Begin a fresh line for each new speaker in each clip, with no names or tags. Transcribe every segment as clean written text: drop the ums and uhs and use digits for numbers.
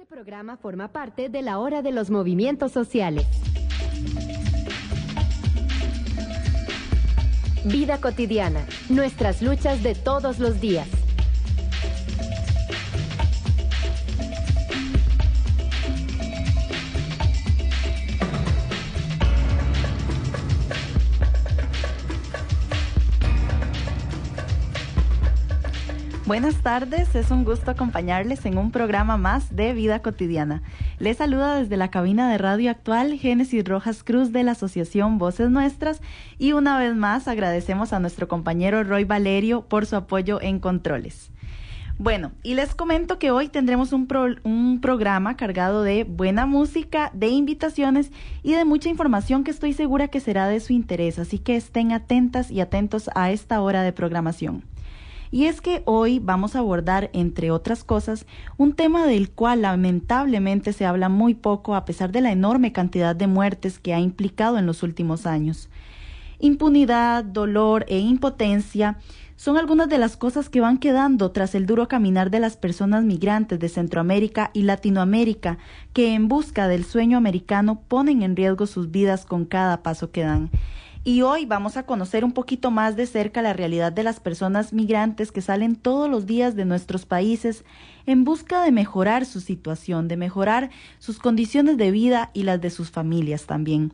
Este programa forma parte de la Hora de los Movimientos Sociales. Vida cotidiana, nuestras luchas de todos los días.
Buenas tardes, es un gusto acompañarles en un programa más de Vida Cotidiana. Les saluda desde la cabina de Radio Actual Génesis Rojas Cruz de la Asociación Voces Nuestras y una vez más agradecemos a nuestro compañero Roy Valerio por su apoyo en controles. Bueno, y les comento que hoy tendremos un programa cargado de buena música, de invitaciones y de mucha información que estoy segura que será de su interés, así que estén atentas y atentos a esta hora de programación. Y es que hoy vamos a abordar, entre otras cosas, un tema del cual lamentablemente se habla muy poco a pesar de la enorme cantidad de muertes que ha implicado en los últimos años. Impunidad, dolor e impotencia son algunas de las cosas que van quedando tras el duro caminar de las personas migrantes de Centroamérica y Latinoamérica que en busca del sueño americano ponen en riesgo sus vidas con cada paso que dan. Y hoy vamos a conocer un poquito más de cerca la realidad de las personas migrantes que salen todos los días de nuestros países en busca de mejorar su situación, de mejorar sus condiciones de vida y las de sus familias también.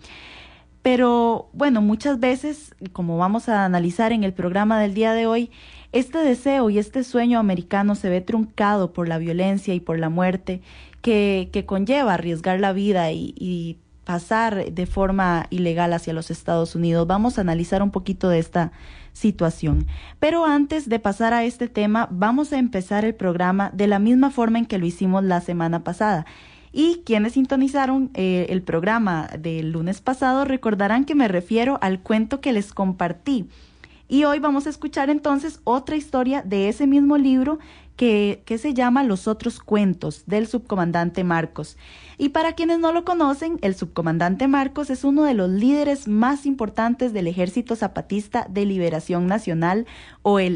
Pero bueno, muchas veces, como vamos a analizar en el programa del día de hoy, este deseo y este sueño americano se ve truncado por la violencia y por la muerte que conlleva arriesgar la vida y pasar de forma ilegal hacia los Estados Unidos. Vamos a analizar un poquito de esta situación. Pero antes de pasar a este tema, vamos a empezar el programa de la misma forma en que lo hicimos la semana pasada. Y quienes sintonizaron el programa del lunes pasado recordarán que me refiero al cuento que les compartí. Y hoy vamos a escuchar entonces otra historia de ese mismo libro que se llama Los otros cuentos, del subcomandante Marcos. Y para quienes no lo conocen, el subcomandante Marcos es uno de los líderes más importantes del Ejército Zapatista de Liberación Nacional, o el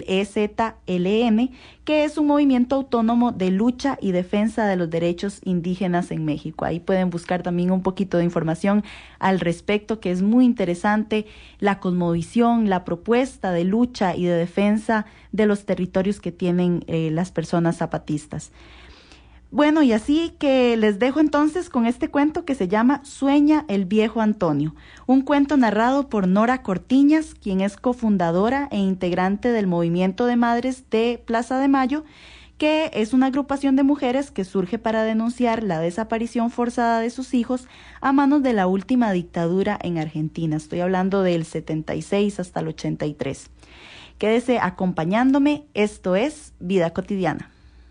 EZLN, que es un movimiento autónomo de lucha y defensa de los derechos indígenas en México. Ahí pueden buscar también un poquito de información al respecto, que es muy interesante, la cosmovisión, la propuesta de lucha y de defensa de los territorios que tienen las personas zapatistas. Bueno, y así que les dejo entonces con este cuento que se llama Sueña el viejo Antonio, un cuento narrado por Nora Cortiñas, quien es cofundadora e integrante del Movimiento de Madres de Plaza de Mayo, que es una agrupación de mujeres que surge para denunciar la desaparición forzada de sus hijos a manos de la última dictadura en Argentina. Estoy hablando del 76 hasta el 83. Quédese acompañándome, esto es Vida Cotidiana.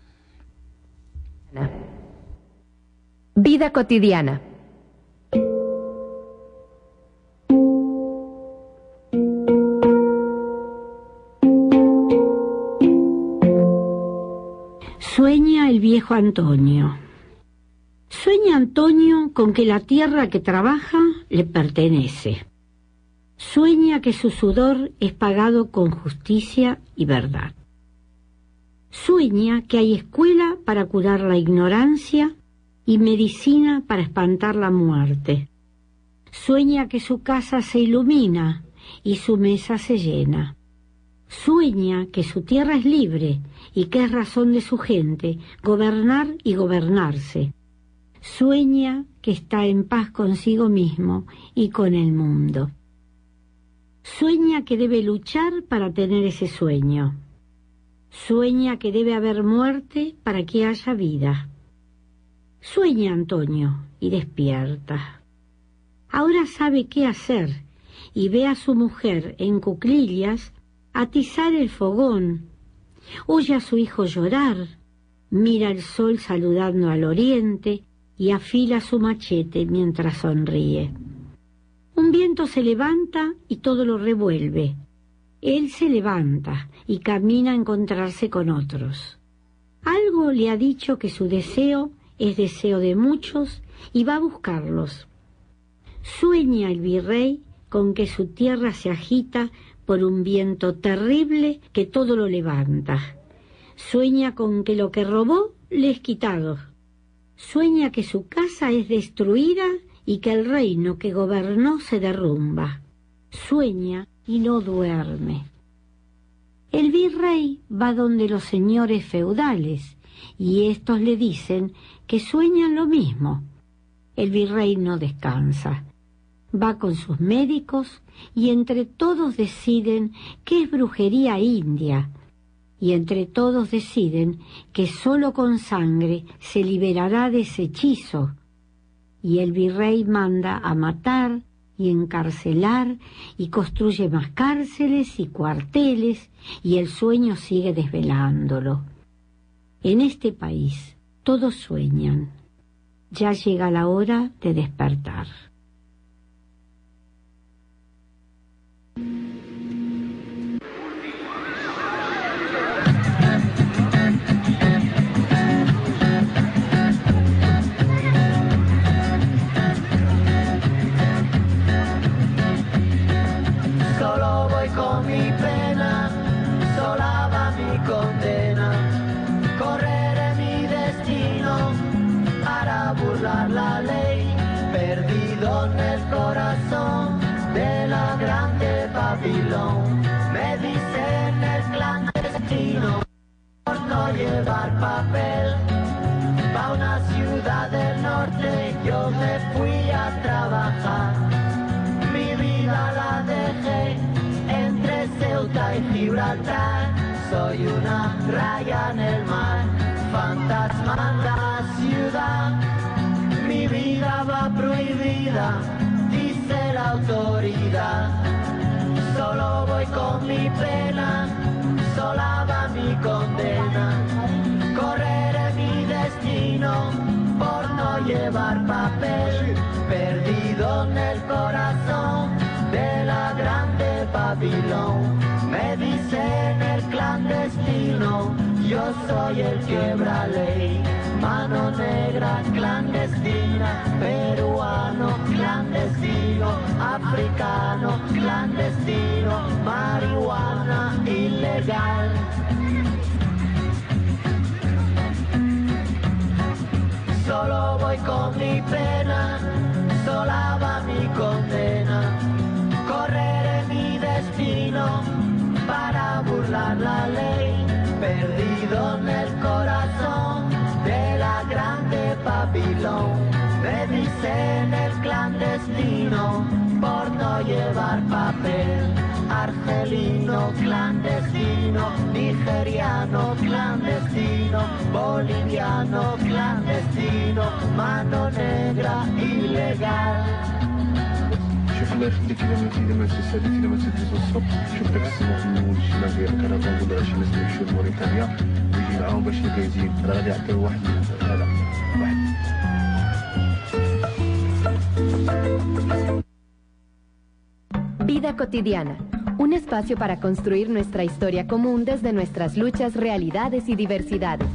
Vida cotidiana.
Sueña el viejo Antonio. Sueña Antonio con que la tierra que trabaja le pertenece. Sueña que su sudor es pagado con justicia y verdad. Sueña que hay escuela para curar la ignorancia y medicina para espantar la muerte. Sueña que su casa se ilumina y su mesa se llena. Sueña que su tierra es libre y que es razón de su gente gobernar y gobernarse. Sueña que está en paz consigo mismo y con el mundo. Sueña que debe luchar para tener ese sueño. Sueña que debe haber muerte para que haya vida. Sueña Antonio y despierta. Ahora sabe qué hacer y ve a su mujer en cuclillas atizar el fogón. Oye a su hijo llorar, mira el sol saludando al oriente y afila su machete mientras sonríe. Un viento se levanta y todo lo revuelve. Él se levanta y camina a encontrarse con otros. Algo le ha dicho que su deseo es deseo de muchos y va a buscarlos. Sueña el virrey con que su tierra se agita por un viento terrible que todo lo levanta. Sueña con que lo que robó le es quitado. Sueña que su casa es destruida y que el reino que gobernó se derrumba. Sueña y no duerme. El virrey va donde los señores feudales y estos le dicen que sueñan lo mismo. El virrey no descansa. Va con sus médicos y entre todos deciden que es brujería india. Y entre todos deciden que solo con sangre se liberará de ese hechizo. Y el virrey manda a matar y encarcelar y construye más cárceles y cuarteles y el sueño sigue desvelándolo. En este país todos sueñan. Ya llega la hora de despertar.
Solo voy con mi pena, sola va mi condena. Correré mi destino para burlar la ley, perdido en el corazón de la grande Babilón. Me dicen el clandestino por no llevar papel. Pa' una ciudad del norte yo me fui a trabajar. Mi vida la dejé entre Ceuta y Gibraltar. Soy una raya en el mar, fantasma en la ciudad. Mi vida va prohibida, dice la autoridad. Solo voy con mi pena, sola va mi condena. Correré mi destino por no llevar papel, perdido en el corazón de la grande Babilón. Me dicen el clandestino, yo soy el quebra ley. Mano negra clandestina, peruano clandestino, africano clandestino, marihuana ilegal. Solo voy con mi pena, sola va mi condena. Correré mi destino para burlar la ley, perdido en el corazón de la grande Babilón. Me dicen el clandestino por no llevar papel. Argelino clandestino, nigeriano clandestino, boliviano clandestino, mano negra ilegal.
شفنا اللي كذا من السادس إلى من 6 الصبح. شفنا قسموا من الشمال ديال الكرفان ولا شي ناس يمشيو لموريتانيا ويجي معاهم باش يجازين. راه غادي يعطيو واحد هذا واحد.
Vida cotidiana, un espacio para construir nuestra historia común desde nuestras luchas, realidades y diversidades.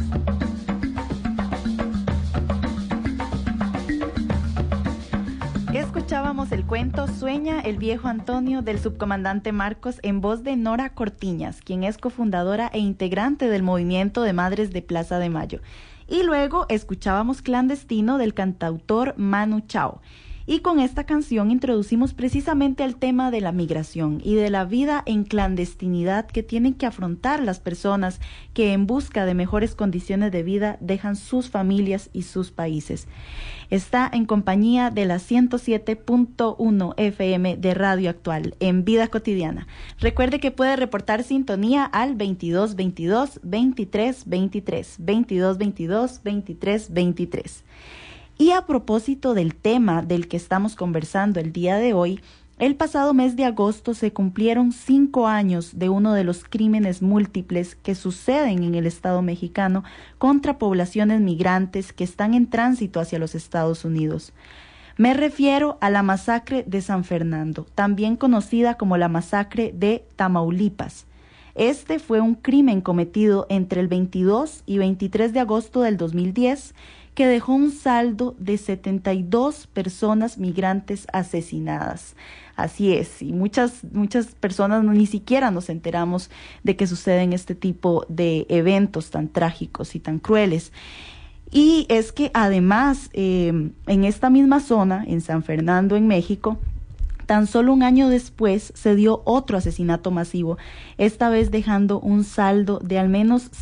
Escuchábamos el cuento Sueña el viejo Antonio del subcomandante Marcos en voz de Nora Cortiñas, quien es cofundadora e integrante del movimiento de Madres de Plaza de Mayo. Y luego escuchábamos Clandestino del cantautor Manu Chao. Y con esta canción introducimos precisamente el tema de la migración y de la vida en clandestinidad que tienen que afrontar las personas que en busca de mejores condiciones de vida dejan sus familias y sus países. Está en compañía de la 107.1 FM de Radio Actual en Vida Cotidiana. Recuerde que puede reportar sintonía al 2222 2323 2222 2323. Y a propósito del tema del que estamos conversando el día de hoy, el pasado mes de agosto se cumplieron 5 años de uno de los crímenes múltiples que suceden en el Estado mexicano contra poblaciones migrantes que están en tránsito hacia los Estados Unidos. Me refiero a la masacre de San Fernando, también conocida como la masacre de Tamaulipas. Este fue un crimen cometido entre el 22 y 23 de agosto del 2010, que dejó un saldo de 72 personas migrantes asesinadas. Así es, y muchas personas ni siquiera nos enteramos de que suceden este tipo de eventos tan trágicos y tan crueles. Y es que además en esta misma zona, en San Fernando, en México, tan solo un año después se dio otro asesinato masivo, esta vez dejando un saldo de al menos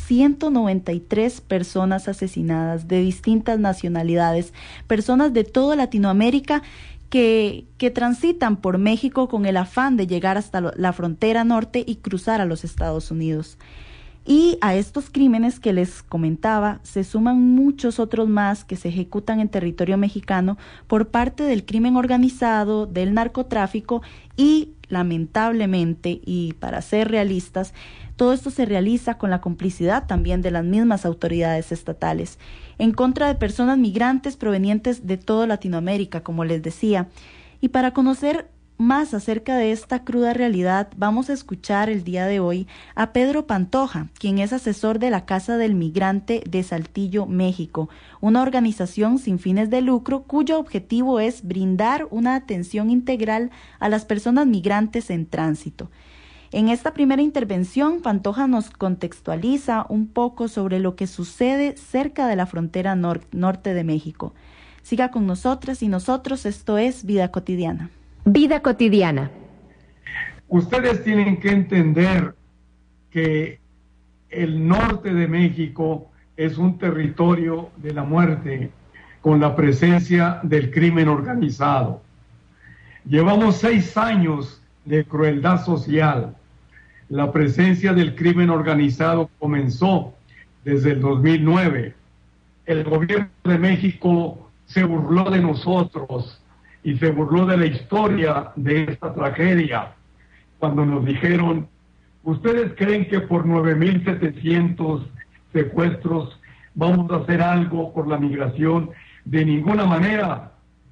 193 personas asesinadas de distintas nacionalidades, personas de toda Latinoamérica que transitan por México con el afán de llegar hasta la frontera norte y cruzar a los Estados Unidos. Y a estos crímenes que les comentaba se suman muchos otros más que se ejecutan en territorio mexicano por parte del crimen organizado, del narcotráfico y, lamentablemente, y para ser realistas, todo esto se realiza con la complicidad también de las mismas autoridades estatales, en contra de personas migrantes provenientes de toda Latinoamérica, como les decía. Y para conocer más acerca de esta cruda realidad, vamos a escuchar el día de hoy a Pedro Pantoja, quien es asesor de la Casa del Migrante de Saltillo, México, una organización sin fines de lucro cuyo objetivo es brindar una atención integral a las personas migrantes en tránsito. En esta primera intervención, Pantoja nos contextualiza un poco sobre lo que sucede cerca de la frontera norte de México. Siga con nosotras y nosotros, esto es Vida Cotidiana.
Vida cotidiana.
Ustedes tienen que entender que el norte de México es un territorio de la muerte con la presencia del crimen organizado. Llevamos 6 años de crueldad social. La presencia del crimen organizado comenzó desde el 2009. El gobierno de México se burló de nosotros y se burló de la historia de esta tragedia, cuando nos dijeron: ¿ustedes creen que por 9,700 secuestros vamos a hacer algo por la migración? De ninguna manera.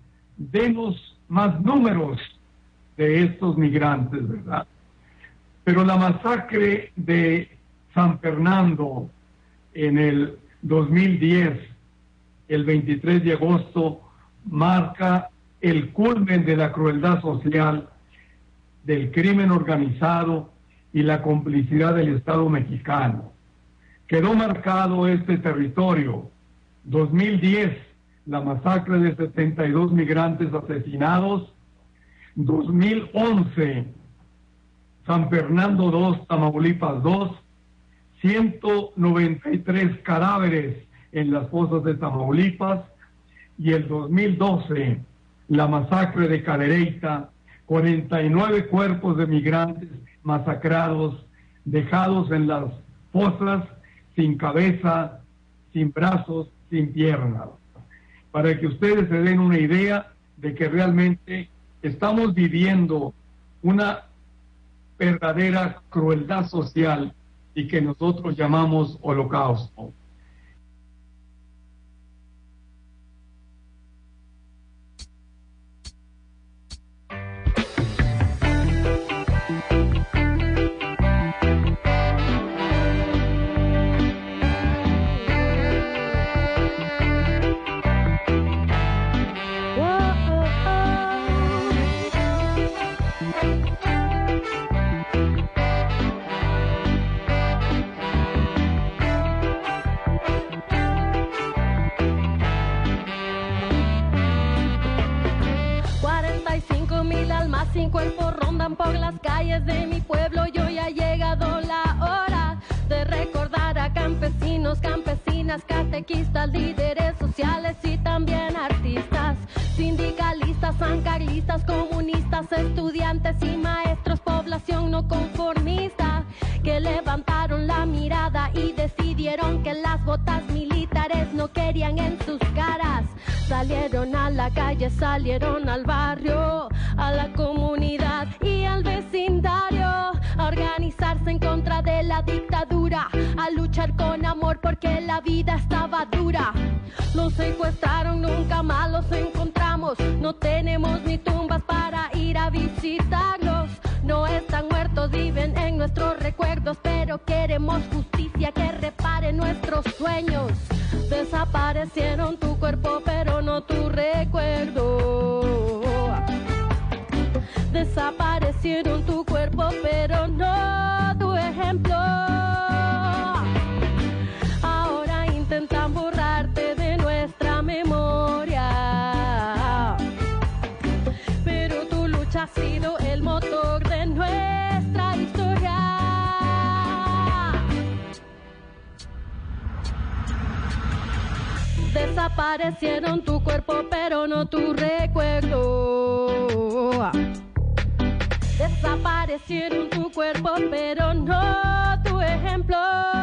Denos más números de estos migrantes, ¿verdad? Pero la masacre de San Fernando en el 2010, el 23 de agosto, marca el culmen de la crueldad social, del crimen organizado y la complicidad del Estado mexicano. Quedó marcado este territorio. 2010, la masacre de 72 migrantes asesinados. 2011, San Fernando 2, Tamaulipas 2, 193 cadáveres en las fosas de Tamaulipas. Y el 2012, la masacre de Cadereyta, 49 cuerpos de migrantes masacrados, dejados en las fosas, sin cabeza, sin brazos, sin piernas. Para que ustedes se den una idea de que realmente estamos viviendo una verdadera crueldad social y que nosotros llamamos holocausto.
Sin cuerpo rondan por las calles de mi pueblo y hoy ha llegado la hora de recordar a campesinos, campesinas, catequistas, líderes sociales y también artistas, sindicalistas, sancarlistas, comunistas, estudiantes y maestros, población no conformista, que levantaron la mirada y decidieron que las botas militares no querían en sus caras. Salieron a la calle, salieron al barrio, a la comunidad y al vecindario, a organizarse en contra de la dictadura, a luchar con amor porque la vida estaba dura. Nos secuestraron, nunca más los encontramos, no tenemos ni tumbas para ir a visitarlos. No están muertos, viven en nuestros recuerdos, pero queremos justicia que repare nuestros sueños. Desaparecieron tu cuerpo, pero no tu recuerdo. Desaparecieron tu cuerpo, pero no tu ejemplo. Ahora intentan borrarte de Desaparecieron tu cuerpo, pero no tu recuerdo. Desaparecieron tu cuerpo, pero no tu ejemplo.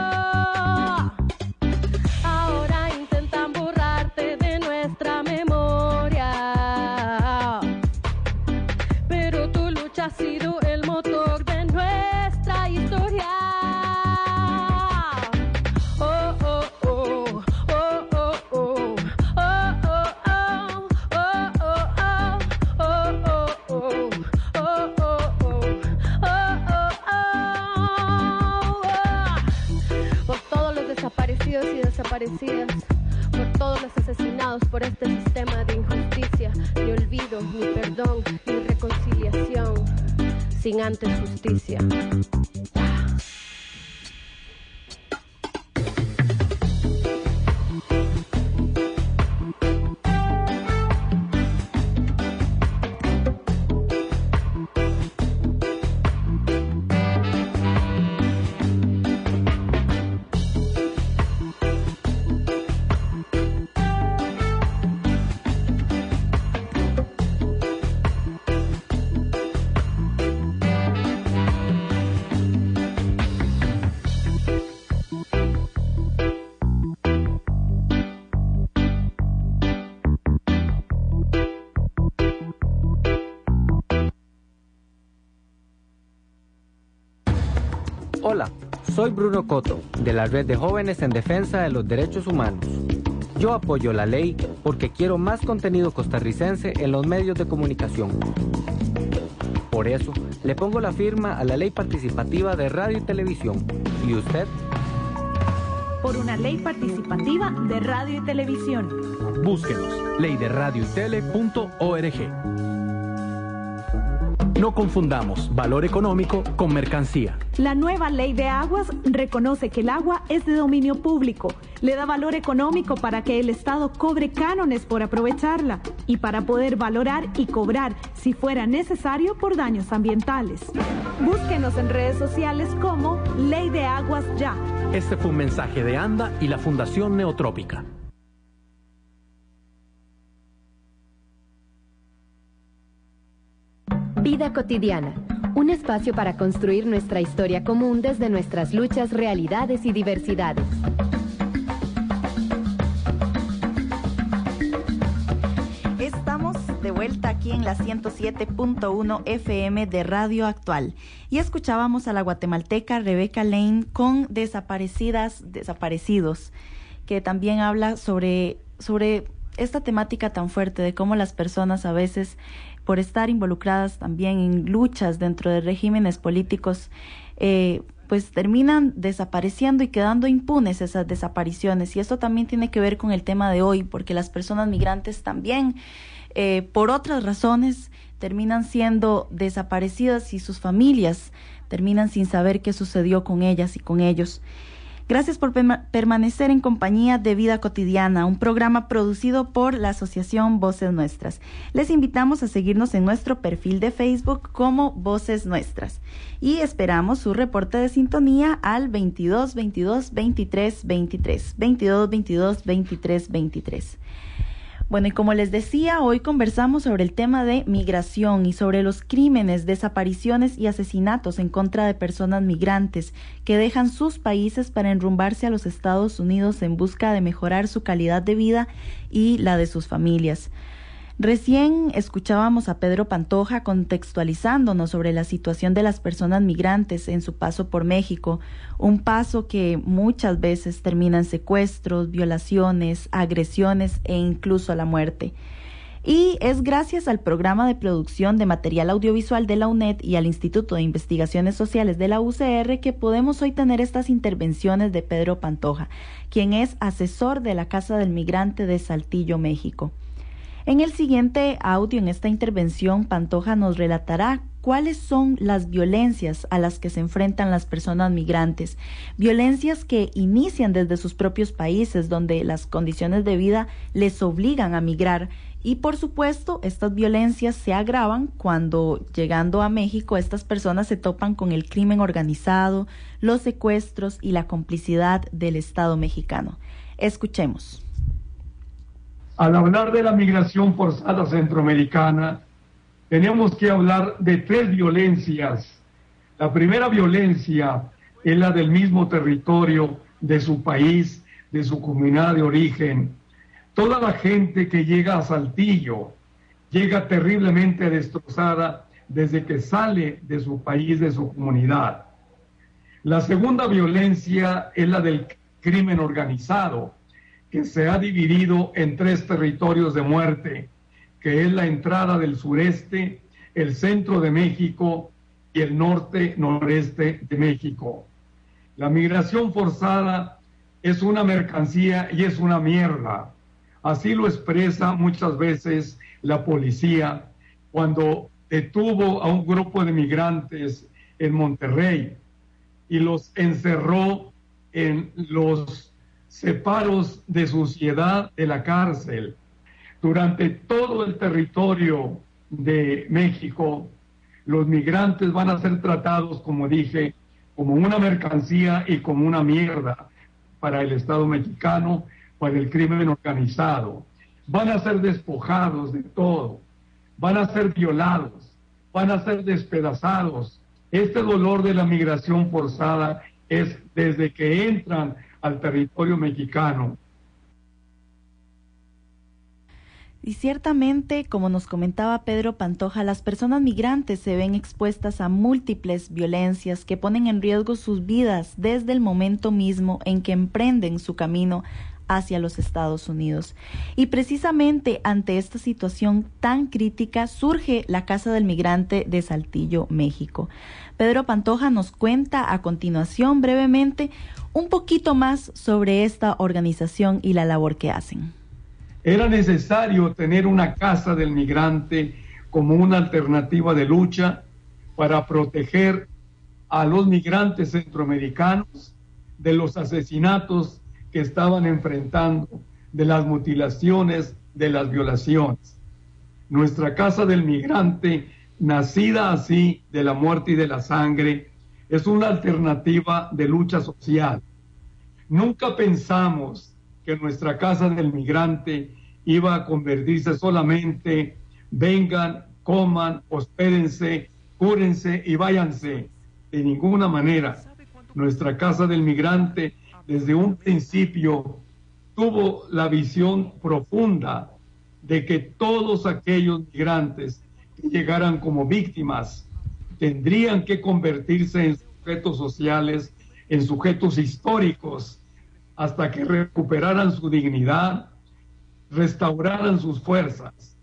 Ahora intentan borrarte de nuestra memoria, pero tu lucha ha sido el motor de nuestra historia. Oh, oh, oh, oh, oh, oh, oh, oh, oh, oh, oh, oh, oh, por todos los desaparecidos y desaparecidas, por todos los asesinados por este sistema de injusticia, ni olvido, ni perdón, ni reconciliación, sin antes justicia.
Hola, soy Bruno Coto, de la Red de Jóvenes en Defensa de los Derechos Humanos. Yo apoyo la ley porque quiero más contenido costarricense en los medios de comunicación. Por eso, le pongo la firma a la Ley Participativa de Radio y Televisión. ¿Y usted?
Por una ley participativa de radio y televisión.
Búsquenos, leyderadioytele.org. No confundamos valor económico con mercancía.
La nueva ley de aguas reconoce que el agua es de dominio público, le da valor económico para que el Estado cobre cánones por aprovecharla y para poder valorar y cobrar, si fuera necesario, por daños ambientales. Búsquenos en redes sociales como Ley de Aguas Ya.
Este fue un mensaje de ANDA y la Fundación Neotrópica.
Vida cotidiana, un espacio para construir nuestra historia común desde nuestras luchas, realidades y diversidades.
Estamos de vuelta aquí en la 107.1 FM de Radio Actual y escuchábamos a la guatemalteca Rebeca Lane con Desaparecidos, que también habla sobre esta temática tan fuerte de cómo las personas a veces, por estar involucradas también en luchas dentro de regímenes políticos, pues terminan desapareciendo y quedando impunes esas desapariciones. Y esto también tiene que ver con el tema de hoy, porque las personas migrantes también, por otras razones, terminan siendo desaparecidas y sus familias terminan sin saber qué sucedió con ellas y con ellos. Gracias por permanecer en compañía de Vida Cotidiana, un programa producido por la Asociación Voces Nuestras. Les invitamos a seguirnos en nuestro perfil de Facebook como Voces Nuestras y esperamos su reporte de sintonía al 22 22 23 23, 22 22 23 23. Bueno, y como les decía, hoy conversamos sobre el tema de migración y sobre los crímenes, desapariciones y asesinatos en contra de personas migrantes que dejan sus países para enrumbarse a los Estados Unidos en busca de mejorar su calidad de vida y la de sus familias. Recién escuchábamos a Pedro Pantoja contextualizándonos sobre la situación de las personas migrantes en su paso por México, un paso que muchas veces termina en secuestros, violaciones, agresiones e incluso la muerte. Y es gracias al programa de producción de material audiovisual de la UNED y al Instituto de Investigaciones Sociales de la UCR que podemos hoy tener estas intervenciones de Pedro Pantoja, quien es asesor de la Casa del Migrante de Saltillo, México. En el siguiente audio, en esta intervención, Pantoja nos relatará cuáles son las violencias a las que se enfrentan las personas migrantes, violencias que inician desde sus propios países, donde las condiciones de vida les obligan a migrar, y por supuesto, estas violencias se agravan cuando, llegando a México, estas personas se topan con el crimen organizado, los secuestros y la complicidad del Estado mexicano. Escuchemos.
Al hablar de la migración forzada centroamericana, tenemos que hablar de 3 violencias. La primera violencia es la del mismo territorio de su país, de su comunidad de origen. Toda la gente que llega a Saltillo llega terriblemente destrozada desde que sale de su país, de su comunidad. La segunda violencia es la del crimen organizado, que se ha dividido en 3 territorios de muerte, que es la entrada del sureste, el centro de México y el norte-noreste de México. La migración forzada es una mercancía y es una mierda. Así lo expresa muchas veces la policía cuando detuvo a un grupo de migrantes en Monterrey y los encerró en los separos de suciedad de la cárcel. Durante todo el territorio de México, los migrantes van a ser tratados, como dije, como una mercancía y como una mierda para el Estado mexicano, para el crimen organizado. Van a ser despojados de todo, van a ser violados, van a ser despedazados. Este dolor de la migración forzada es desde que entran al territorio mexicano.
Y ciertamente, como nos comentaba Pedro Pantoja, las personas migrantes se ven expuestas a múltiples violencias que ponen en riesgo sus vidas desde el momento mismo en que emprenden su camino hacia los Estados Unidos. Y precisamente ante esta situación tan crítica surge la Casa del Migrante de Saltillo, México. Pedro Pantoja nos cuenta a continuación brevemente un poquito más sobre esta organización y la labor que hacen.
Era necesario tener una Casa del Migrante como una alternativa de lucha para proteger a los migrantes centroamericanos de los asesinatos que estaban enfrentando, de las mutilaciones, de las violaciones. Nuestra Casa del Migrante, nacida así de la muerte y de la sangre, es una alternativa de lucha social. Nunca pensamos que nuestra Casa del Migrante iba a convertirse solamente vengan, coman, hospédense, cúrense y váyanse. De ninguna manera. Nuestra Casa del Migrante desde un principio tuvo la visión profunda de que todos aquellos migrantes que llegaran como víctimas tendrían que convertirse en sujetos sociales, en sujetos históricos, hasta que recuperaran su dignidad, restauraran sus fuerzas.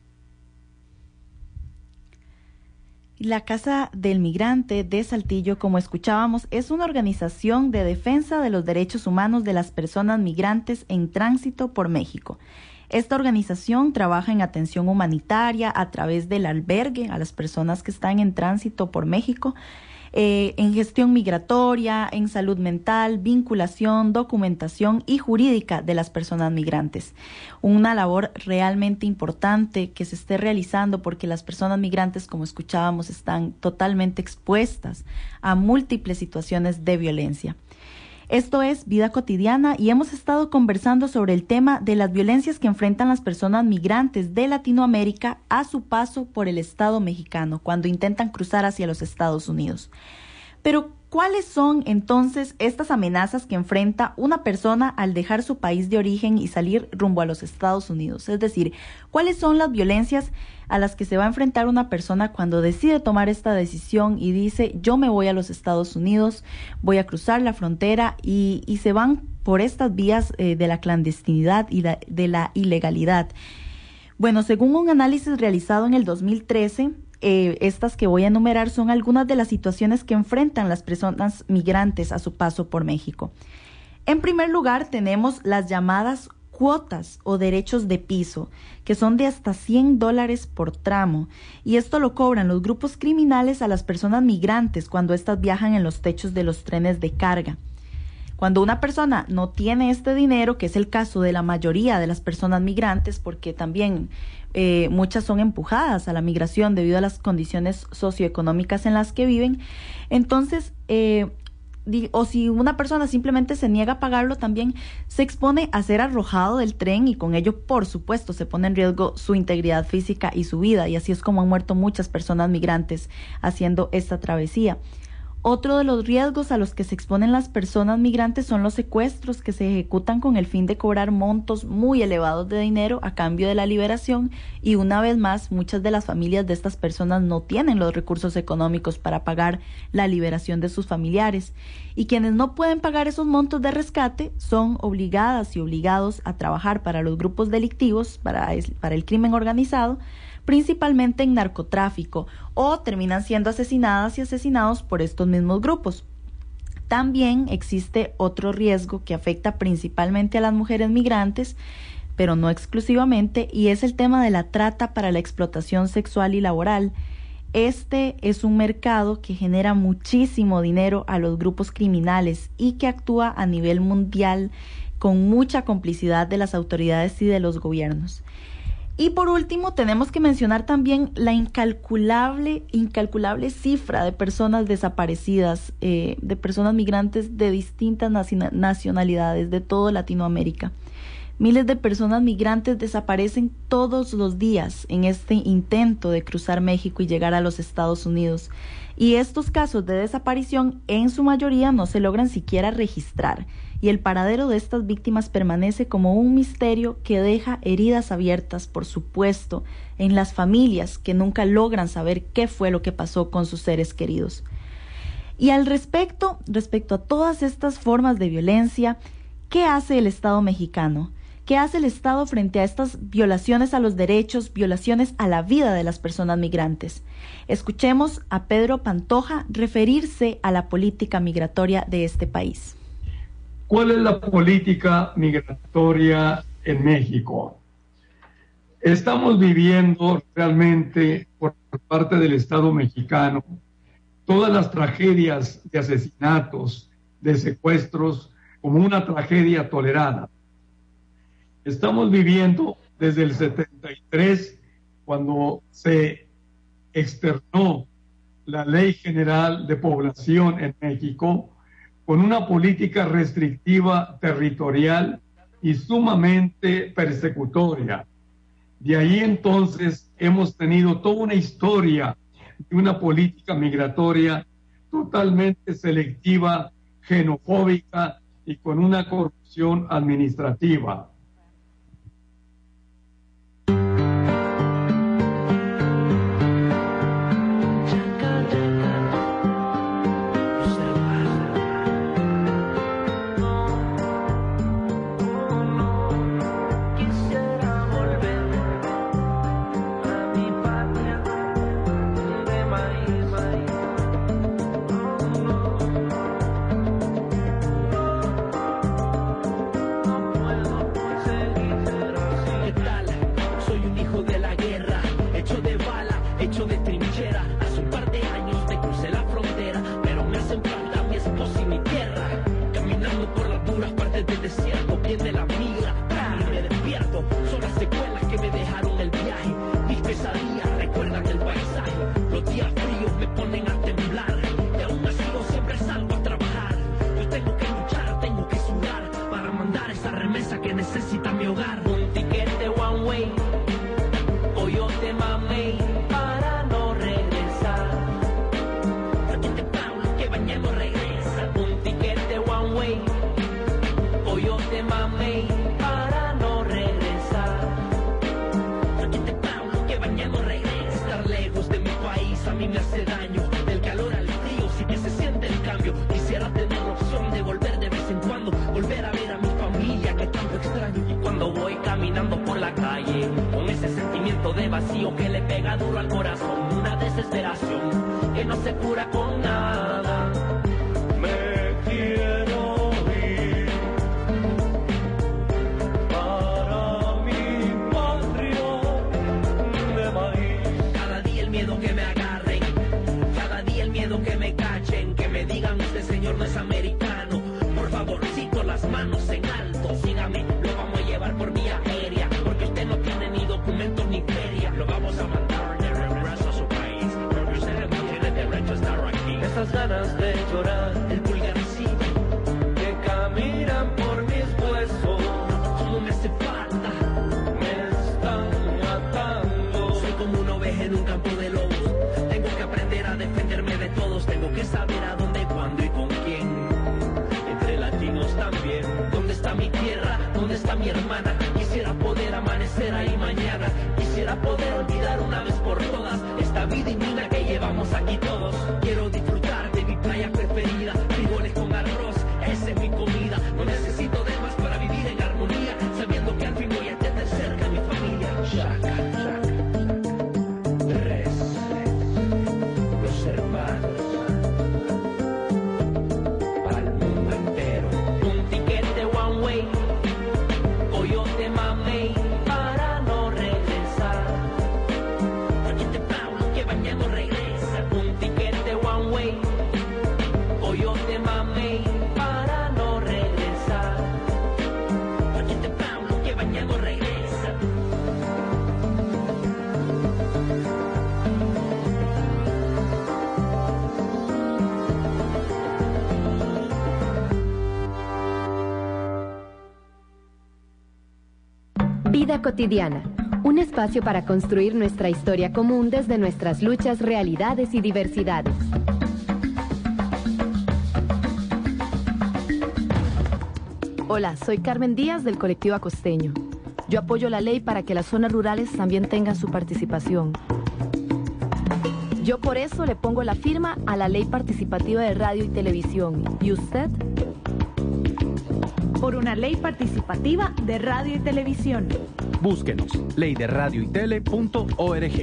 La Casa del Migrante de Saltillo, como escuchábamos, es una organización de defensa de los derechos humanos de las personas migrantes en tránsito por México. Esta organización trabaja en atención humanitaria a través del albergue a las personas que están en tránsito por México, en gestión migratoria, en salud mental, vinculación, documentación y jurídica de las personas migrantes. Una labor realmente importante que se esté realizando porque las personas migrantes, como escuchábamos, están totalmente expuestas a múltiples situaciones de violencia. Esto es Vida Cotidiana y hemos estado conversando sobre el tema de las violencias que enfrentan las personas migrantes de Latinoamérica a su paso por el Estado mexicano cuando intentan cruzar hacia los Estados Unidos. Pero, ¿cuáles son entonces estas amenazas que enfrenta una persona al dejar su país de origen y salir rumbo a los Estados Unidos? Es decir, ¿cuáles son las violencias a las que se va a enfrentar una persona cuando decide tomar esta decisión y dice, yo me voy a los Estados Unidos, voy a cruzar la frontera y se van por estas vías de la clandestinidad y de la ilegalidad? Bueno, según un análisis realizado en el 2013, estas que voy a enumerar son algunas de las situaciones que enfrentan las personas migrantes a su paso por México. En primer lugar, tenemos las llamadas cuotas o derechos de piso, que son de hasta $100 por tramo, y esto lo cobran los grupos criminales a las personas migrantes cuando éstas viajan en los techos de los trenes de carga. Cuando una persona no tiene este dinero, que es el caso de la mayoría de las personas migrantes, porque también muchas son empujadas a la migración debido a las condiciones socioeconómicas en las que viven, entonces o si una persona simplemente se niega a pagarlo, también se expone a ser arrojado del tren y con ello, por supuesto, se pone en riesgo su integridad física y su vida, y así es como han muerto muchas personas migrantes haciendo esta travesía. Otro de los riesgos a los que se exponen las personas migrantes son los secuestros que se ejecutan con el fin de cobrar montos muy elevados de dinero a cambio de la liberación, y una vez más muchas de las familias de estas personas no tienen los recursos económicos para pagar la liberación de sus familiares, y quienes no pueden pagar esos montos de rescate son obligadas y obligados a trabajar para los grupos delictivos, para el crimen organizado, principalmente en narcotráfico, o terminan siendo asesinadas y asesinados por estos mismos grupos. También existe otro riesgo que afecta principalmente a las mujeres migrantes, pero no exclusivamente, y es el tema de la trata para la explotación sexual y laboral. Este es un mercado que genera muchísimo dinero a los grupos criminales y que actúa a nivel mundial con mucha complicidad de las autoridades y de los gobiernos. Y por último, tenemos que mencionar también la incalculable cifra de personas desaparecidas, de personas migrantes de distintas nacionalidades de toda Latinoamérica. Miles de personas migrantes desaparecen todos los días en este intento de cruzar México y llegar a los Estados Unidos. Y estos casos de desaparición en su mayoría no se logran siquiera registrar, y el paradero de estas víctimas permanece como un misterio que deja heridas abiertas, por supuesto, en las familias que nunca logran saber qué fue lo que pasó con sus seres queridos. Y al respecto a todas estas formas de violencia, ¿qué hace el Estado mexicano? ¿Qué hace el Estado frente a estas violaciones a los derechos, violaciones a la vida de las personas migrantes? Escuchemos a Pedro Pantoja referirse a la política migratoria de este país.
¿Cuál es la política migratoria en México? Estamos viviendo realmente por parte del Estado mexicano todas las tragedias de asesinatos, de secuestros, como una tragedia tolerada. Estamos viviendo desde el 73, cuando se externó la Ley General de Población en México, con una política restrictiva territorial y sumamente persecutoria. De ahí entonces hemos tenido toda una historia de una política migratoria totalmente selectiva, xenofóbica y con una corrupción administrativa.
vacío que le pega duro al corazón, una desesperación que no se cura con nada. Me quiero ir para mi patria de maíz. Cada día el miedo que me agarren, cada día el miedo que me cachen, que me digan este señor no es americano. Por favorcito las manos en alto, sígame, lo vamos a llevar por vía aérea, porque usted no tiene ni documentos ni feria. Lo vamos a mandar de regreso a su país, porque usted no tiene derecho a estar aquí. Esas ganas de llorar, el pulgar sí para poder olvidar una vez por todas esta vida indigna que llevamos aquí todos. Quiero disfrutar de mi playa preferida, frijoles con arroz, esa es mi comida. No necesito de más para vivir en armonía, sabiendo que al fin voy a tener cerca a mi familia. Chaca, chaca. Tres, los hermanos, al mundo entero. Un tiquete one way, Coyote Mamey, para no regresar. Coyote Pablo que mañana regresa. Un tiquete one way, Coyote Mamey, para no regresar. Coyote Pablo que mañana regresa.
Vida cotidiana, un espacio para construir nuestra historia común desde nuestras luchas, realidades y diversidades.
Hola, soy Carmen Díaz del colectivo Acosteño. Yo apoyo la ley para que las zonas rurales también tengan su participación. Yo por eso le pongo la firma a la ley participativa de radio y televisión. ¿Y usted?
Por una ley participativa de radio y televisión.
Búsquenos, leyderadioytele.org.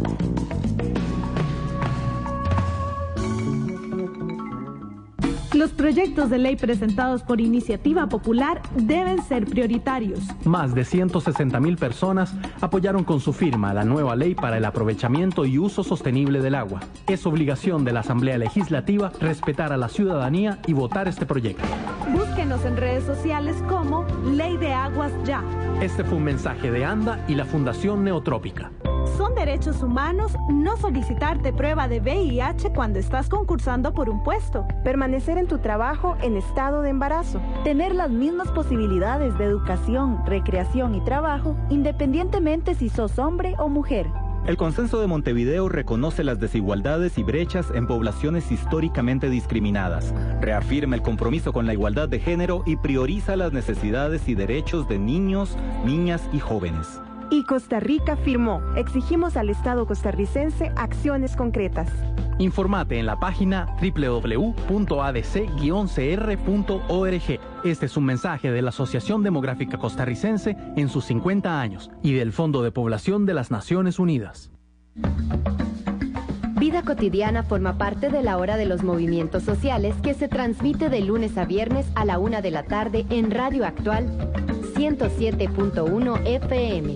Los proyectos de ley presentados por iniciativa popular deben ser prioritarios.
Más de 160,000 personas apoyaron con su firma la nueva ley para el aprovechamiento y uso sostenible del agua. Es obligación de la Asamblea Legislativa respetar a la ciudadanía y votar este proyecto.
Búsquenos en redes sociales como Ley de Aguas Ya.
Este fue un mensaje de ANDA y la Fundación Neotrópica.
Son derechos humanos no solicitarte prueba de VIH cuando estás concursando por un puesto.
Permanecer en tu trabajo en estado de embarazo.
Tener las mismas posibilidades de educación, recreación y trabajo, independientemente si sos hombre o mujer.
El Consenso de Montevideo reconoce las desigualdades y brechas en poblaciones históricamente discriminadas, reafirma el compromiso con la igualdad de género y prioriza las necesidades y derechos de niños, niñas y jóvenes.
Y Costa Rica firmó. Exigimos al Estado costarricense acciones concretas.
Informate en la página www.adc-cr.org. Este es un mensaje de la Asociación Demográfica Costarricense en sus 50 años y del Fondo de Población de las Naciones Unidas.
Vida cotidiana forma parte de la hora de los movimientos sociales que se transmite de lunes a viernes a la 1 de la tarde en Radio Actual 107.1 FM.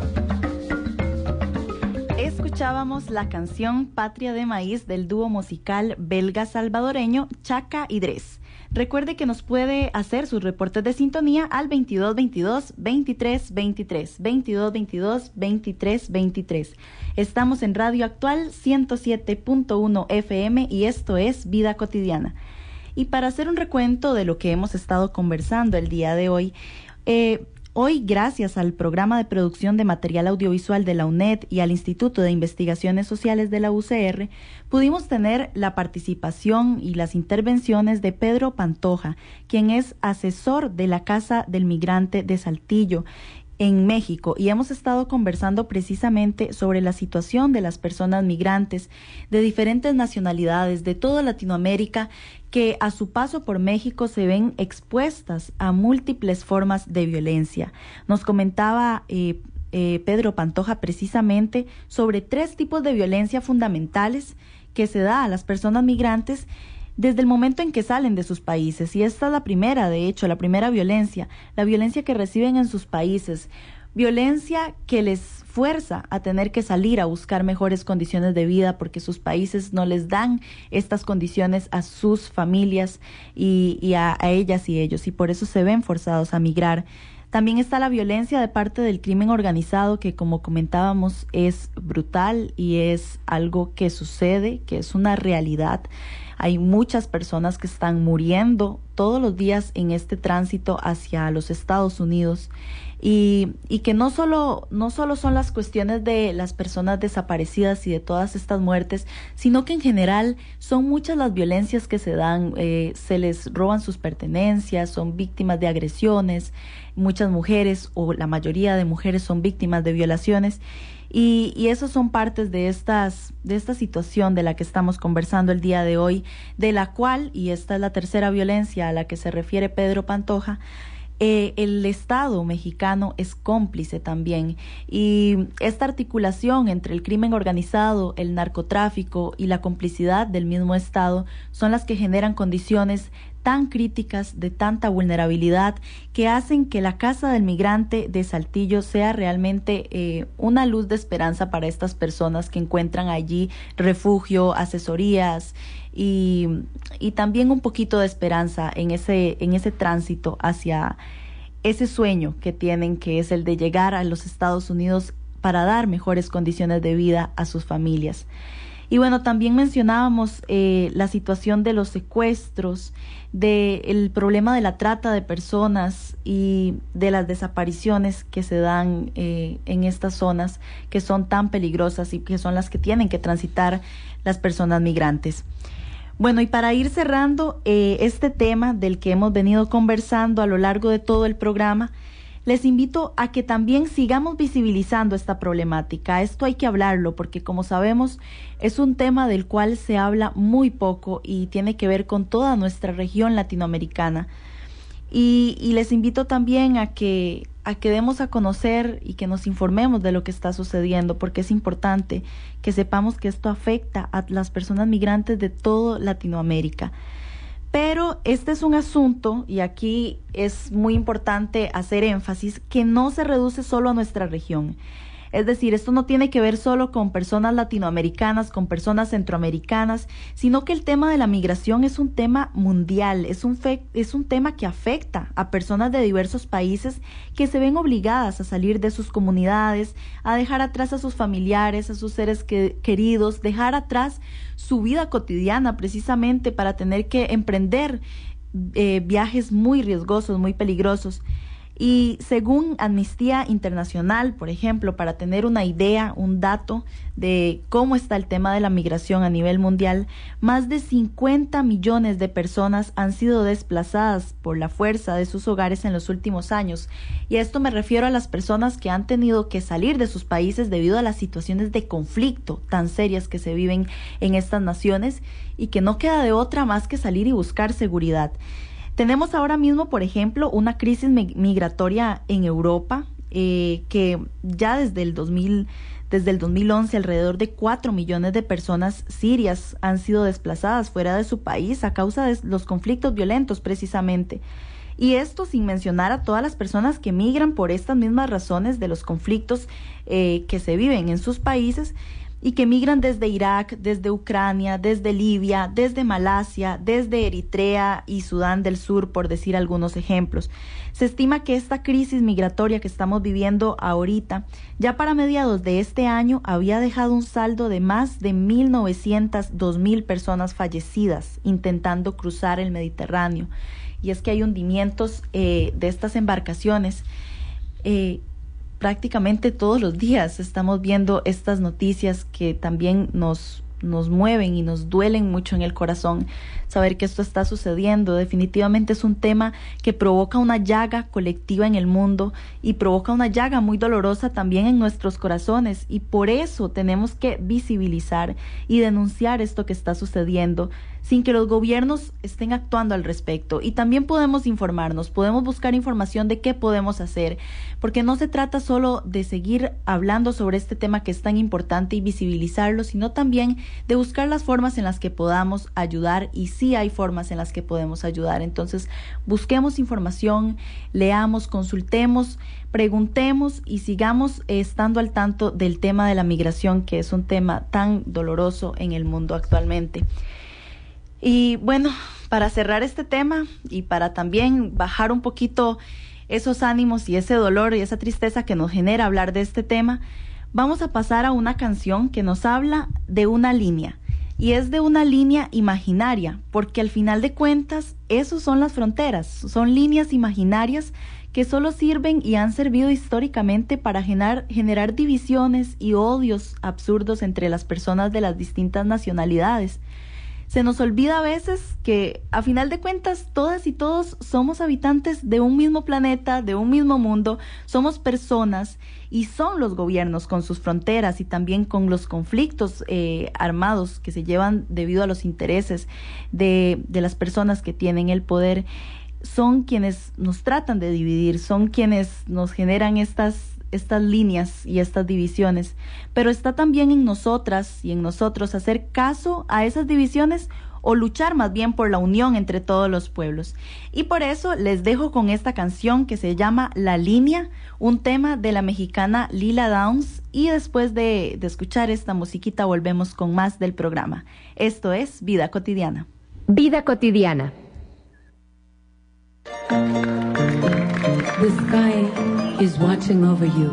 Escuchábamos la canción Patria de Maíz del dúo musical belga salvadoreño Chaca y Dres. Recuerde que nos puede hacer sus reportes de sintonía al 2222-2323, 2222-2323. Estamos en Radio Actual 107.1 FM y esto es Vida Cotidiana. Y para hacer un recuento de lo que hemos estado conversando el día de hoy, hoy, gracias al Programa de Producción de Material Audiovisual de la UNED y al Instituto de Investigaciones Sociales de la UCR, pudimos tener la participación y las intervenciones de Pedro Pantoja, quien es asesor de la Casa del Migrante de Saltillo, en México, y hemos estado conversando precisamente sobre la situación de las personas migrantes de diferentes nacionalidades de toda Latinoamérica que a su paso por México se ven expuestas a múltiples formas de violencia. Nos comentaba Pedro Pantoja precisamente sobre 3 tipos de violencia fundamentales que se da a las personas migrantes desde el momento en que salen de sus países. Y esta es la primera, de hecho, la primera violencia, la violencia que reciben en sus países, violencia que les fuerza a tener que salir a buscar mejores condiciones de vida porque sus países no les dan estas condiciones a sus familias y a ellas y ellos, y por eso se ven forzados a migrar. También está la violencia de parte del crimen organizado, que como comentábamos es brutal y es algo que sucede, que es una realidad. Hay muchas personas que están muriendo todos los días en este tránsito hacia los Estados Unidos y que no solo son las cuestiones de las personas desaparecidas y de todas estas muertes, sino que en general son muchas las violencias que se dan, se les roban sus pertenencias, son víctimas de agresiones, muchas mujeres o la mayoría de mujeres son víctimas de violaciones. Y esos son partes de esta situación de la que estamos conversando el día de hoy, de la cual, y esta es la tercera violencia a la que se refiere Pedro Pantoja, el Estado mexicano es cómplice también, y esta articulación entre el crimen organizado, el narcotráfico y la complicidad del mismo Estado son las que generan condiciones tan críticas, de tanta vulnerabilidad, que hacen que la Casa del Migrante de Saltillo sea realmente una luz de esperanza para estas personas que encuentran allí refugio, asesorías y también un poquito de esperanza en ese tránsito hacia ese sueño que tienen, que es el de llegar a los Estados Unidos para dar mejores condiciones de vida a sus familias. Y bueno, también mencionábamos la situación de los secuestros, del problema de la trata de personas y de las desapariciones que se dan en estas zonas que son tan peligrosas y que son las que tienen que transitar las personas migrantes. Bueno, y para ir cerrando este tema del que hemos venido conversando a lo largo de todo el programa, les invito a que también sigamos visibilizando esta problemática. Esto hay que hablarlo porque, como sabemos, es un tema del cual se habla muy poco y tiene que ver con toda nuestra región latinoamericana. Y les invito también a que demos a conocer y que nos informemos de lo que está sucediendo, porque es importante que sepamos que esto afecta a las personas migrantes de toda Latinoamérica. Pero este es un asunto, y aquí es muy importante hacer énfasis, que no se reduce solo a nuestra región. Es decir, esto no tiene que ver solo con personas latinoamericanas, con personas centroamericanas, sino que el tema de la migración es un tema mundial, es un tema que afecta a personas de diversos países que se ven obligadas a salir de sus comunidades, a dejar atrás a sus familiares, a sus seres queridos, dejar atrás su vida cotidiana precisamente para tener que emprender viajes muy riesgosos, muy peligrosos. Y según Amnistía Internacional, por ejemplo, para tener una idea, un dato de cómo está el tema de la migración a nivel mundial, más de 50 millones de personas han sido desplazadas por la fuerza de sus hogares en los últimos años. Y a esto me refiero a las personas que han tenido que salir de sus países debido a las situaciones de conflicto tan serias que se viven en estas naciones y que no queda de otra más que salir y buscar seguridad. Tenemos ahora mismo, por ejemplo, una crisis migratoria en Europa que ya desde el 2011 alrededor de 4 millones de personas sirias han sido desplazadas fuera de su país a causa de los conflictos violentos precisamente. Y esto sin mencionar a todas las personas que migran por estas mismas razones de los conflictos que se viven en sus países y que migran desde Irak, desde Ucrania, desde Libia, desde Malasia, desde Eritrea y Sudán del Sur, por decir algunos ejemplos. Se estima que esta crisis migratoria que estamos viviendo ahorita, ya para mediados de este año, había dejado un saldo de más de 1.900, 2.000 personas fallecidas intentando cruzar el Mediterráneo. Y es que hay hundimientos de estas embarcaciones prácticamente todos los días. Estamos viendo estas noticias que también nos mueven y nos duelen mucho en el corazón saber que esto está sucediendo. Definitivamente es un tema que provoca una llaga colectiva en el mundo y provoca una llaga muy dolorosa también en nuestros corazones, y por eso tenemos que visibilizar y denunciar esto que está sucediendo sin que los gobiernos estén actuando al respecto. Y también podemos informarnos, podemos buscar información de qué podemos hacer, porque no se trata solo de seguir hablando sobre este tema que es tan importante y visibilizarlo, sino también de buscar las formas en las que podamos ayudar, y sí hay formas en las que podemos ayudar. Entonces, busquemos información, leamos, consultemos, preguntemos y sigamos estando al tanto del tema de la migración, que es un tema tan doloroso en el mundo actualmente. Y bueno, para cerrar este tema y para también bajar un poquito esos ánimos y ese dolor y esa tristeza que nos genera hablar de este tema, vamos a pasar a una canción que nos habla de una línea. Y es de una línea imaginaria, porque al final de cuentas, esos son las fronteras, son líneas imaginarias que solo sirven y han servido históricamente para generar divisiones y odios absurdos entre las personas de las distintas nacionalidades. Se nos olvida a veces que, a final de cuentas, todas y todos somos habitantes de un mismo planeta, de un mismo mundo, somos personas, y son los gobiernos con sus fronteras y también con los conflictos armados que se llevan debido a los intereses de las personas que tienen el poder, son quienes nos tratan de dividir, son quienes nos generan estas líneas y estas divisiones, pero está también en nosotras y en nosotros hacer caso a esas divisiones o luchar más bien por la unión entre todos los pueblos. Y por eso les dejo con esta canción que se llama La Línea, un tema de la mexicana Lila Downs, y después de escuchar esta musiquita volvemos con más del programa. Esto es Vida Cotidiana.
Vida Cotidiana.
The sky is watching over you.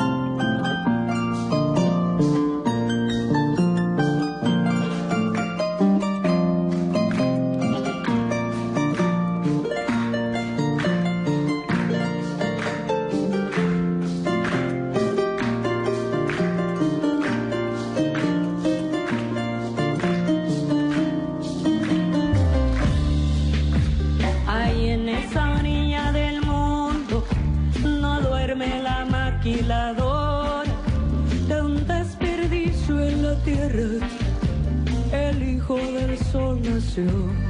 De un desperdicio en la tierra, el hijo del sol nació,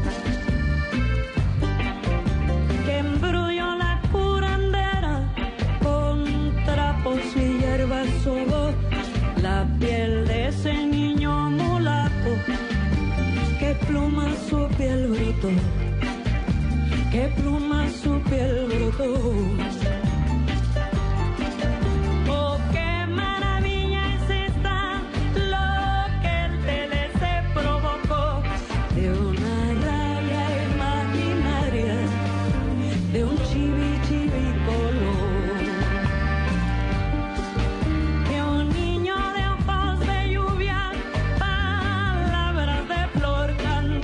que embrulló la curandera con trapos y hierbas sobó la piel de ese niño mulato, que pluma su piel brotó, que pluma su piel brotó.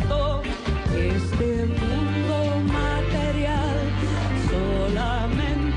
Este mundo material solamente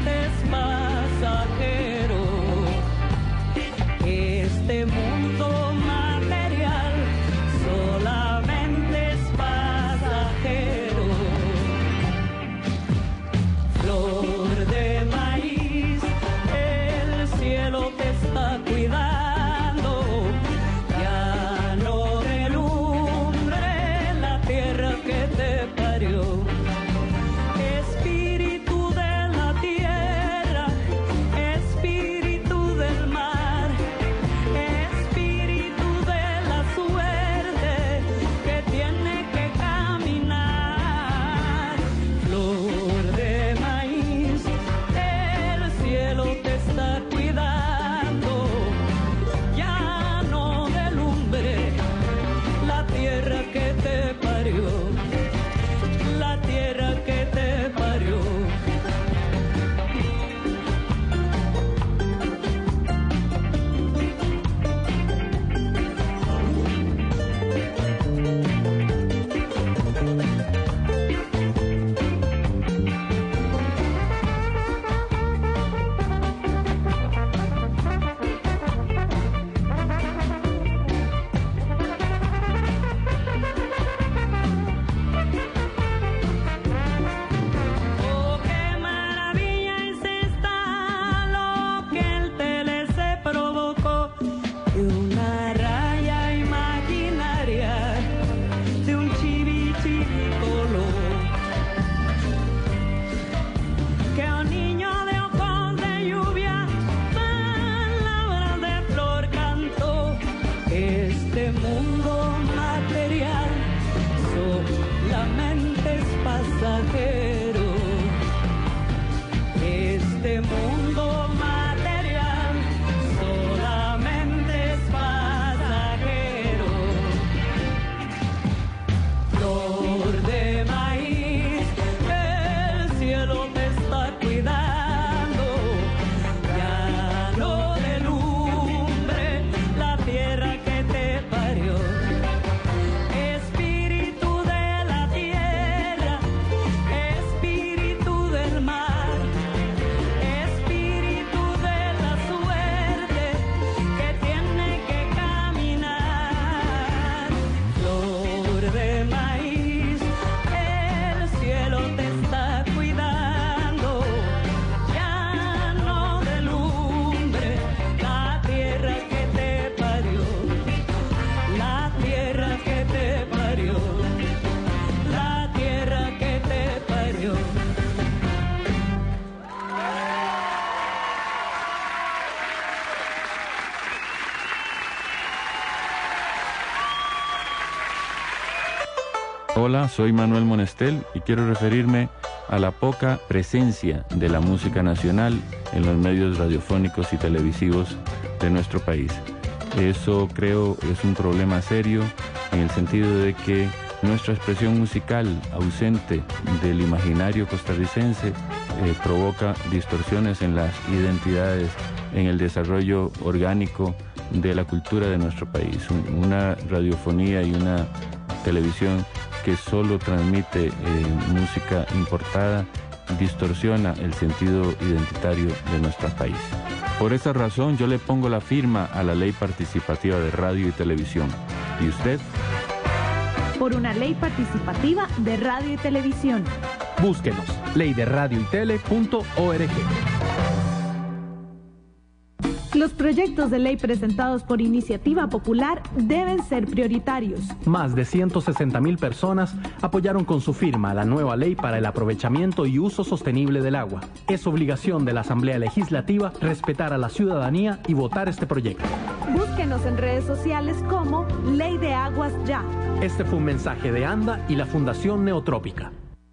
Hola, soy Manuel Monestel y quiero referirme a la poca presencia de la música nacional en los medios radiofónicos y televisivos de nuestro país. Eso creo es un problema serio en el sentido de que nuestra expresión musical ausente del imaginario costarricense provoca distorsiones en las identidades, en el desarrollo orgánico de la cultura de nuestro país. Una radiofonía y una televisión que solo transmite música importada distorsiona el sentido identitario de nuestro país. Por esa razón yo le pongo la firma a la Ley Participativa de Radio y Televisión. ¿Y usted?
Por una ley participativa de radio y televisión.
Búsquenos, leyderadioytele.org.
Los proyectos de ley presentados por Iniciativa Popular deben ser prioritarios.
Más de 160,000 personas apoyaron con su firma la nueva ley para el aprovechamiento y uso sostenible del agua. Es obligación de la Asamblea Legislativa respetar a la ciudadanía y votar este proyecto.
Búsquenos en redes sociales como Ley de Aguas Ya.
Este fue un mensaje de ANDA y la Fundación Neotrópica.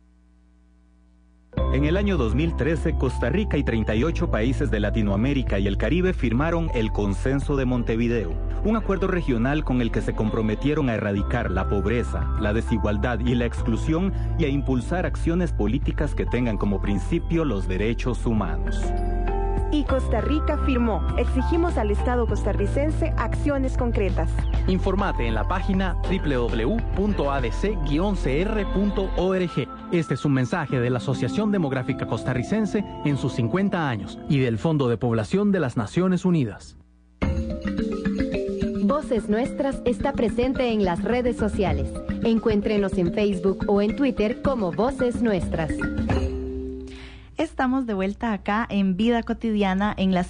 En el año 2013, Costa Rica y 38 países de Latinoamérica y el Caribe firmaron el Consenso de Montevideo, un acuerdo regional con el que se comprometieron a erradicar la pobreza, la desigualdad y la exclusión y a impulsar acciones políticas que tengan como principio los derechos humanos.
Y Costa Rica firmó. Exigimos al Estado costarricense acciones concretas.
Informate en la página www.adc-cr.org. Este es un mensaje de la Asociación Demográfica Costarricense en sus 50 años y del Fondo de Población de las Naciones Unidas.
Voces Nuestras está presente en las redes sociales. Encuéntrenos en Facebook o en Twitter como Voces Nuestras.
Estamos de vuelta acá en Vida Cotidiana en la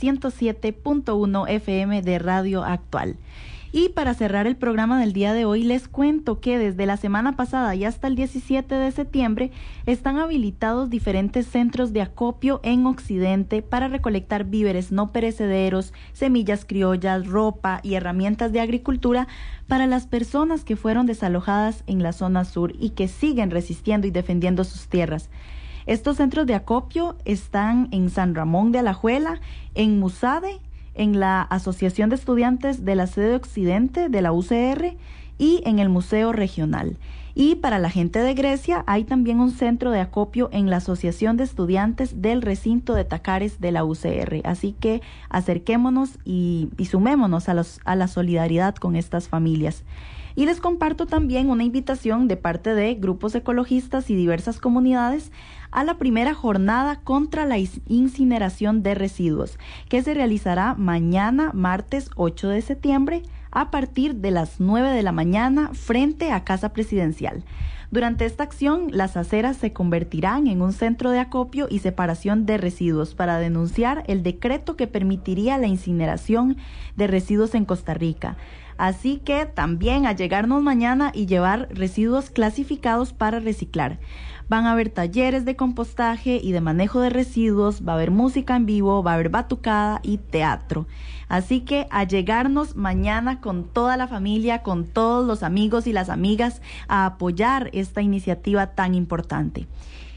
107.1 FM de Radio Actual. Y para cerrar el programa del día de hoy, les cuento que desde la semana pasada y hasta el 17 de septiembre están habilitados diferentes centros de acopio en Occidente para recolectar víveres no perecederos, semillas criollas, ropa y herramientas de agricultura para las personas que fueron desalojadas en la zona sur y que siguen resistiendo y defendiendo sus tierras. Estos centros de acopio están en San Ramón de Alajuela, en Musade, en la Asociación de Estudiantes de la Sede Occidente de la UCR y en el Museo Regional. Y para la gente de Grecia hay también un centro de acopio en la Asociación de Estudiantes del Recinto de Tacares de la UCR. Así que acerquémonos y sumémonos a la solidaridad con estas familias. Y les comparto también una invitación de parte de grupos ecologistas y diversas comunidades a la primera jornada contra la incineración de residuos, que se realizará mañana, martes 8 de septiembre, a partir de las 9 de la mañana, frente a Casa Presidencial. Durante esta acción, las aceras se convertirán en un centro de acopio y separación de residuos para denunciar el decreto que permitiría la incineración de residuos en Costa Rica. Así que también a llegarnos mañana y llevar residuos clasificados para reciclar. Van a haber talleres de compostaje y de manejo de residuos, va a haber música en vivo, va a haber batucada y teatro. Así que a llegarnos mañana con toda la familia, con todos los amigos y las amigas, a apoyar esta iniciativa tan importante.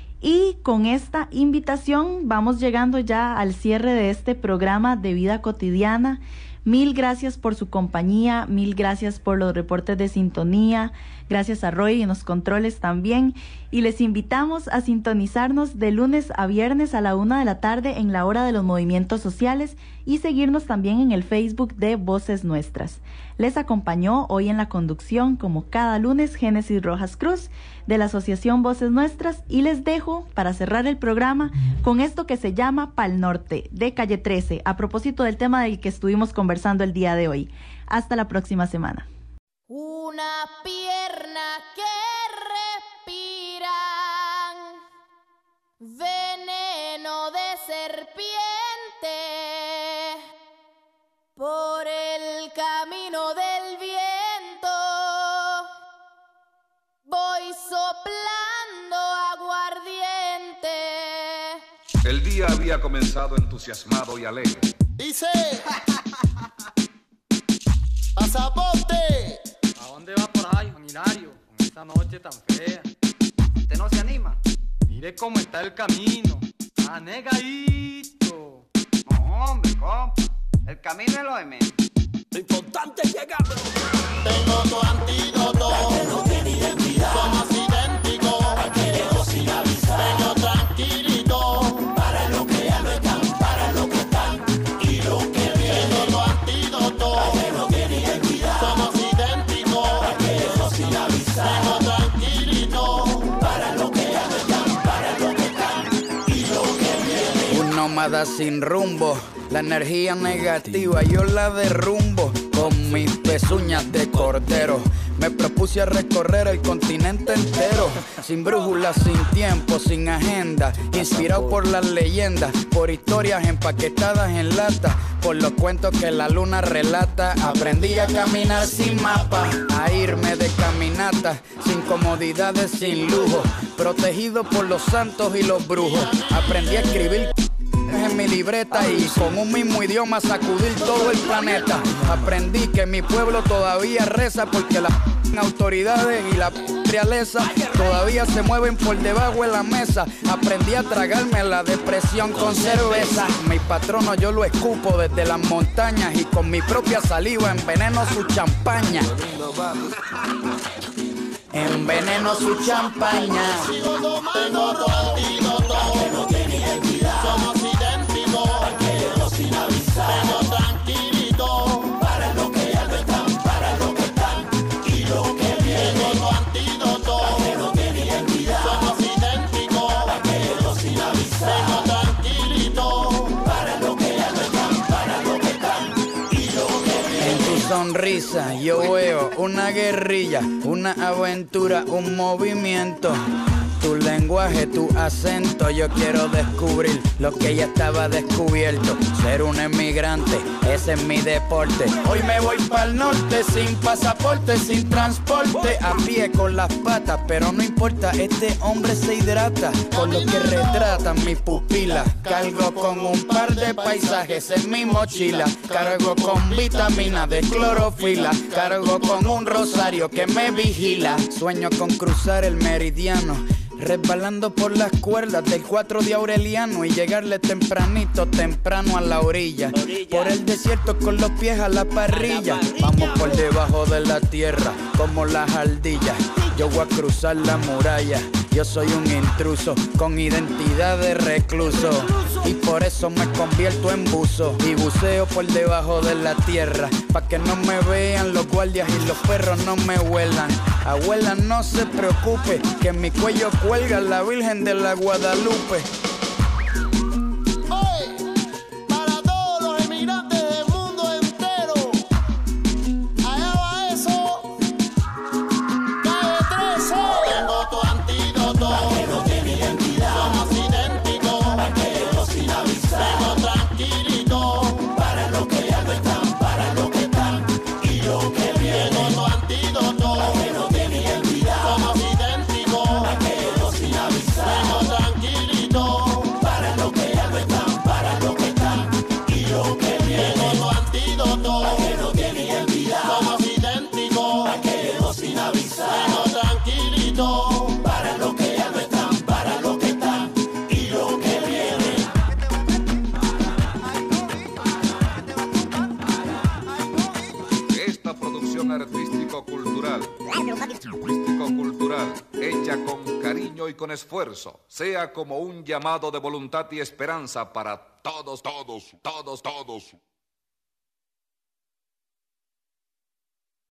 Y con esta invitación vamos llegando ya al cierre de este programa de Vida Cotidiana. Mil gracias por su compañía, mil gracias por los reportes de sintonía, gracias a Roy en los controles también, y les invitamos a sintonizarnos de lunes a viernes a la 1 de la tarde en la hora de los movimientos sociales y seguirnos también en el Facebook de Voces Nuestras. Les acompañó hoy en la conducción, como cada lunes, Génesis Rojas Cruz de la Asociación Voces Nuestras, y les dejo para cerrar el programa con esto que se llama Pal Norte de Calle 13, a propósito del tema del que estuvimos conversando el día de hoy. Hasta la próxima semana.
Una pierna que respira veneno de serpiente por el camino del viento. Voy soplando aguardiente.
El día había comenzado entusiasmado y alegre.
Dice: ¡Pasaporte!
¿A dónde va por ahí, Juan Hilario? Con esta
esta noche tan fea. ¿Usted no se anima? Mire cómo está el camino. Anegadito.
No, hombre, compa. El camino es lo de menos.
Lo importante es llegar. Tengo tu antídoto. No tiene identidad. Somos idénticos. Aquellos sin avisar. Vengo tranquilito. Para lo que ya no están. Para lo que están. Y lo que viene. Tengo tu antídoto. No tiene identidad. Somos idénticos. Aquellos sin avisar. Vengo tranquilito. Para lo que ya no están. Para lo que están. Y lo que viene.
Un nómada sin rumbo. La energía negativa yo la derrumbo con mis pezuñas de cordero. Me propuse a recorrer el continente entero, sin brújula, sin tiempo, sin agenda, inspirado por las leyendas, por historias empaquetadas en lata, por los cuentos que la luna relata. Aprendí a caminar sin mapa, a irme de caminata, sin comodidades, sin lujo, protegido por los santos y los brujos. Aprendí a escribir en mi libreta y con un mismo idioma sacudir todo el planeta. Aprendí que mi pueblo todavía reza porque las autoridades y la realeza todavía se mueven por debajo de la mesa. Aprendí a tragarme la depresión con cerveza. Mi patrono yo lo escupo desde las montañas y con mi propia saliva enveneno su champaña. Enveneno su champaña.
Sigo tomando tu antídoto. Que no tiene identidad. Somos idénticos. Aquellos sin avisar. Vengo tranquilito. Para lo que ya no están. Para lo que están. Y lo que viene. Tengo tu antídoto. Que no tiene identidad. Somos idénticos. Aquellos sin avisar. Vengo tranquilito. Para lo que ya no están. Para lo que están. Y lo que viene.
En tu sonrisa yo veo una guerrilla, una aventura, un movimiento. Tu lenguaje, tu acento, yo quiero descubrir lo que ya estaba descubierto. Ser un emigrante, ese es mi deporte. Hoy me voy pa'l norte, sin pasaporte, sin transporte. A pie con las patas, pero no importa, este hombre se hidrata con lo que retratan mis pupilas. Cargo con un par de paisajes en mi mochila. Cargo con vitamina de clorofila. Cargo con un rosario que me vigila. Sueño con cruzar el meridiano, resbalando por las cuerdas del 4 de Aureliano y llegarle tempranito, temprano a la orilla. Por el desierto con los pies a la parrilla. Vamos por debajo de la tierra como las ardillas. Yo voy a cruzar la muralla. Yo soy un intruso con identidad de recluso y por eso me convierto en buzo y buceo por debajo de la tierra pa' que no me vean los guardias y los perros no me huelan. Abuela, no se preocupe que en mi cuello cuelga la Virgen de la Guadalupe.
Para todos los emigrantes del mundo entero, allá va eso. Calle 13. Tengo tu antídoto. Que no tiene identidad. Somos idénticos. Aquellos sin avisar. Vengo tranquilito. Para lo que ya no están. Para lo que están. Y lo que viene. Tengo tu antídoto. Que no tiene identidad. Somos idénticos. Aquellos sin avisar. Vengo tranquilito. Para lo que ya no están. Para lo que están. Y lo que viene. Tengo tu antídoto. Que no tiene identidad. Somos idénticos. Aquellos sin avisar. Vengo tranquilito. Para lo que ya no están. Para lo que están. Y lo que viene.
Esta producción artístico-cultural, hecha con cariño y con esfuerzo, sea como un llamado de voluntad y esperanza para todos.